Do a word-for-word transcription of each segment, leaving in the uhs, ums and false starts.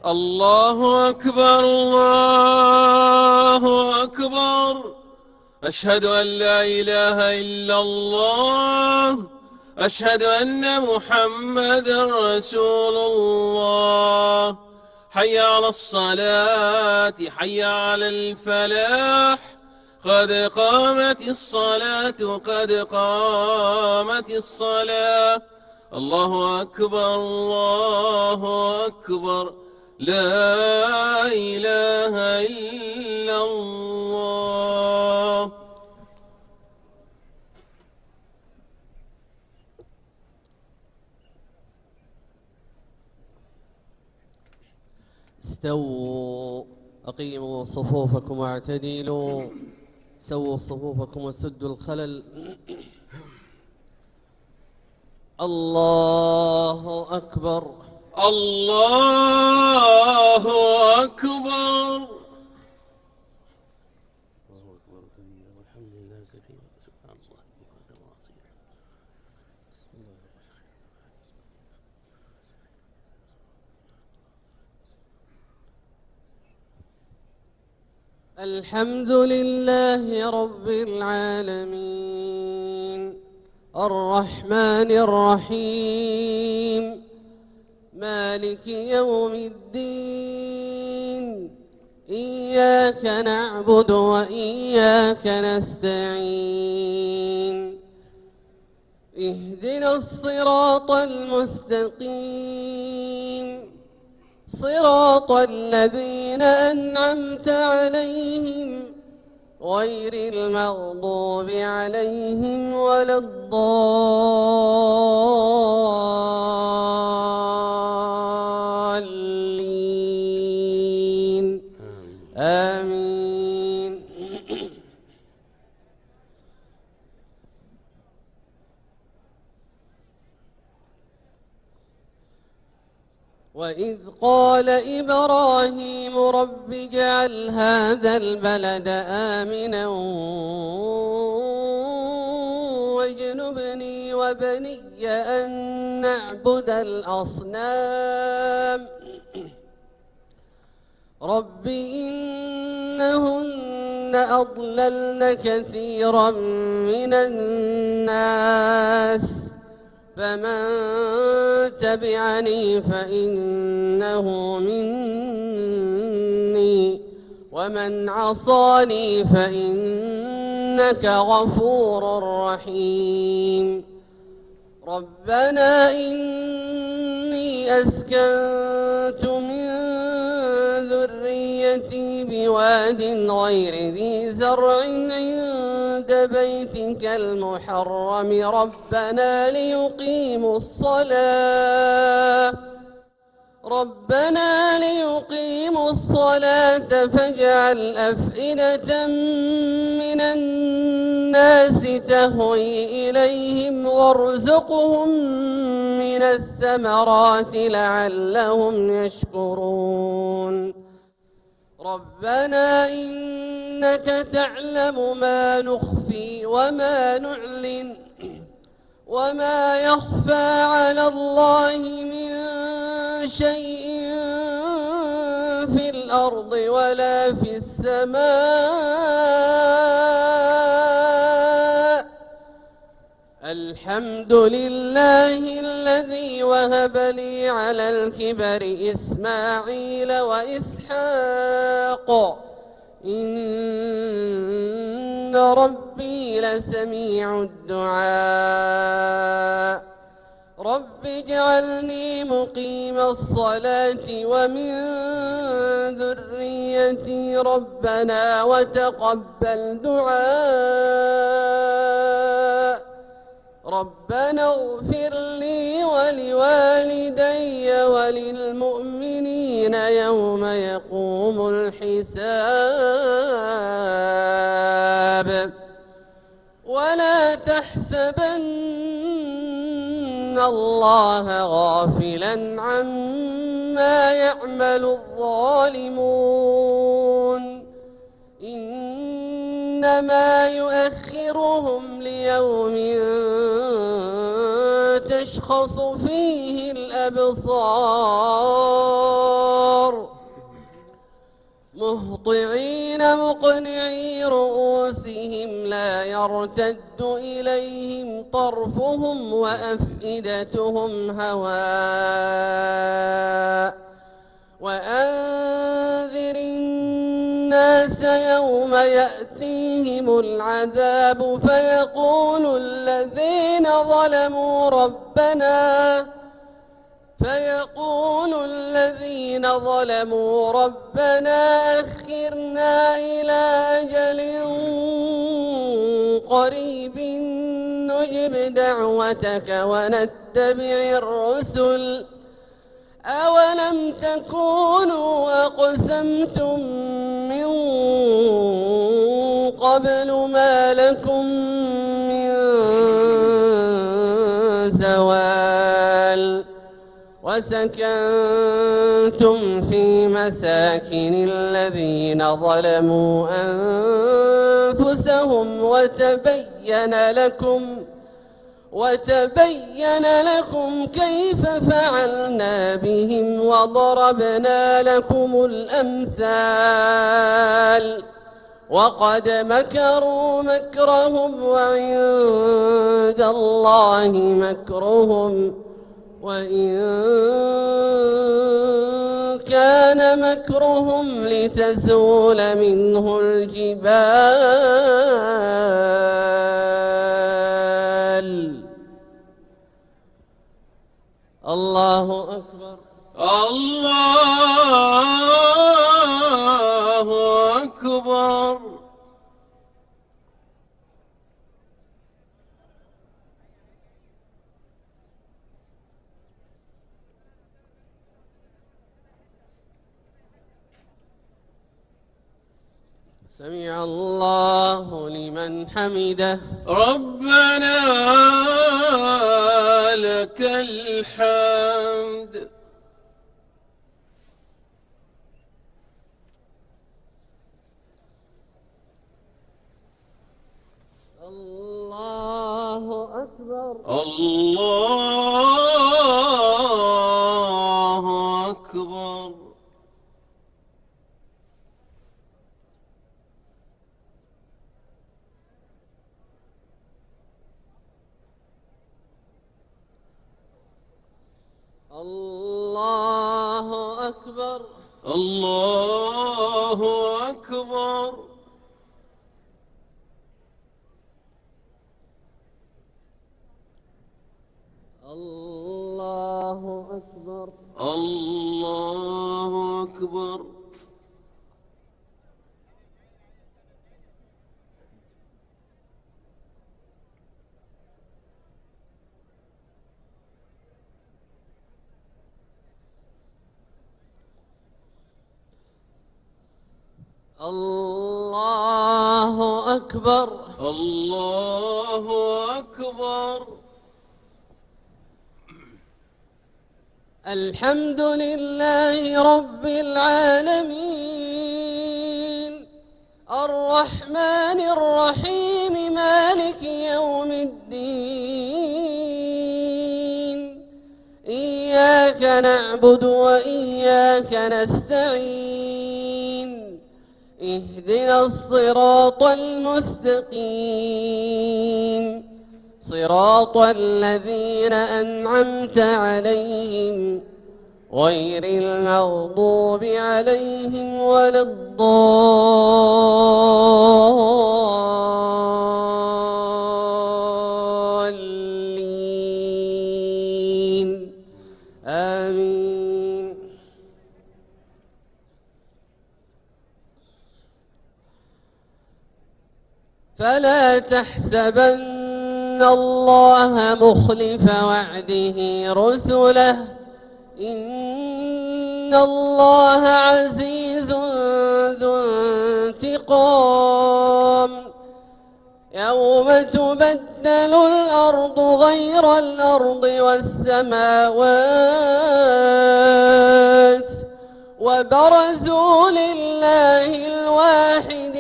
الله أكبر الله أكبر. أشهد أن لا إله إلا الله. أشهد أن محمدا رسول الله. حي على الصلاة، حي على الفلاح، قد قامت الصلاة، قد قامت الصلاة. الله أكبر الله أكبر. لا إله إلا الله. استووا، أقيموا صفوفكم واعتدلوا، سووا صفوفكم وسدوا الخلل. الله أكبر الله أكبر. الحمد لله رب العالمين، الرحمن الرحيم، مالك يوم الدين. إياك نعبد وإياك نستعين. اهدنا الصراط المستقيم، صراط الذين أنعمت عليهم غير المغضوب عليهم ولا الضالين. آمين. وإذ قال إبراهيم رب اجعل هذا البلد آمنا واجنبني وبني أن نعبد الأصنام. رب إنهن أضللن كثيرا من الناس، فمن تبعني فإنه مني، ومن عصاني فإنك غفور رحيم. ربنا إني أسكنت من ذريتي بواد غير ذي زرع عند بيتك المحرم ربنا ليقيموا الصلاة ربنا ليقيموا الصلاة فاجعل أفئدة من الناس تهوي إليهم وارزقهم من الثمرات لعلهم يشكرون. ربنا إنك تعلم ما نخفي وما نعلن وما يخفى على الله من شيء في الأرض ولا في السماء. الحمد لله الذي وهب لي على الكبر إسماعيل وإسحاق إن ربي لسميع الدعاء. رب اجعلني مقيم الصلاة ومن ذريتي ربنا وتقبل دعاء. ربنا اغفر لي ولوالدي وللمؤمنين يوم يقوم الحساب. ولا تحسبن الله غافلا عما يعمل الظالمون إنما يؤخرهم ليوم تشخص فيه الأبصار مهطعين مقنعي رؤوسهم لا يرتد إليهم طرفهم وأفئدتهم هواء وأنذر الناس يوم يأتيهم العذاب فيقول الذين ظلموا ربنا فيقول الذين ظلموا ربنا أخرنا إلى أجل قريب نجب دعوتك ونتبع الرسل أولم تكونوا أقسمتم من قبل ما لكم من زوال وسكنتم في مساكن الذين ظلموا أنفسهم وتبين لكم وتبين لكم كيف فعلنا بهم وضربنا لكم الأمثال وقد مكروا مكرهم وعند الله مكرهم وإن كان مكرهم لتزول منه الجبال. الله أكبر. الله أكبر. سمع الله لمن حمده. ربنا لك الحمد. الله أكبر. الله أكبر. الله أكبر. الله أكبر. الله أكبر. الله أكبر. الله أكبر. الله أكبر. الحمد لله رب العالمين الرحمن الرحيم مالك يوم الدين إياك نعبد وإياك نستعين اهدنا الصراط المستقيم صراط الذين أنعمت عليهم غير المغضوب عليهم ولا الضالين آمين. فلا تحسبن الله مخلف وعده رسله إن الله عزيز ذو انتقام يوم تبدل الأرض غير الأرض والسماوات وبرزوا لله الواحد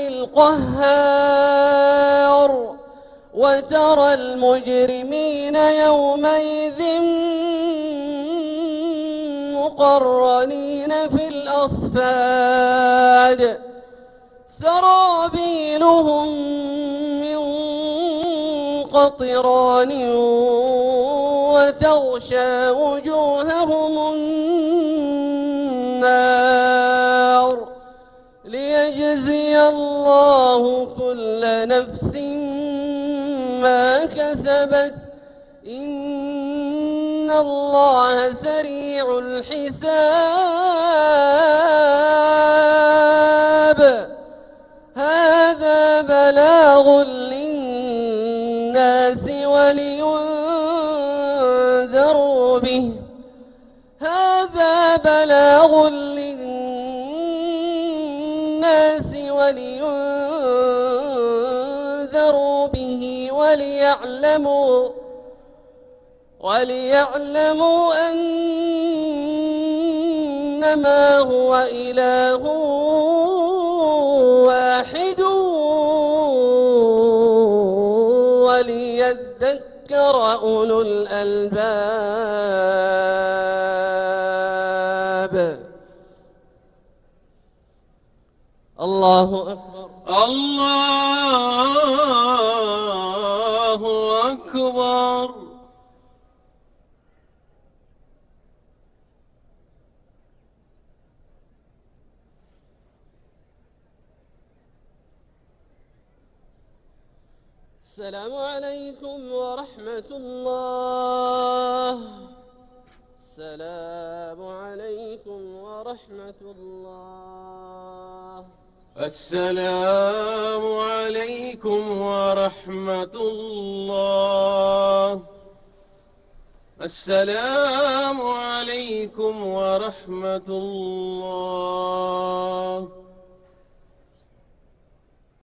القهار وترى المجرمين يومئذ مقرنين في الأصفاد سرابيلهم من قطران وتغشى وجوههم النار ليجزي الله كل نفس ما كسبت إن الله سريع الحساب. هذا بلاغ للناس ولينذروا به هذا بلاغ للناس ولينذروا به وليعلموا وليعلموا أنما هو إله واحد وليذكر أولو الألباب. الله أكبر. الله أكبر. السلام عليكم ورحمة الله. السلام عليكم ورحمة الله. السلام عليكم ورحمة الله. السلام عليكم ورحمة الله.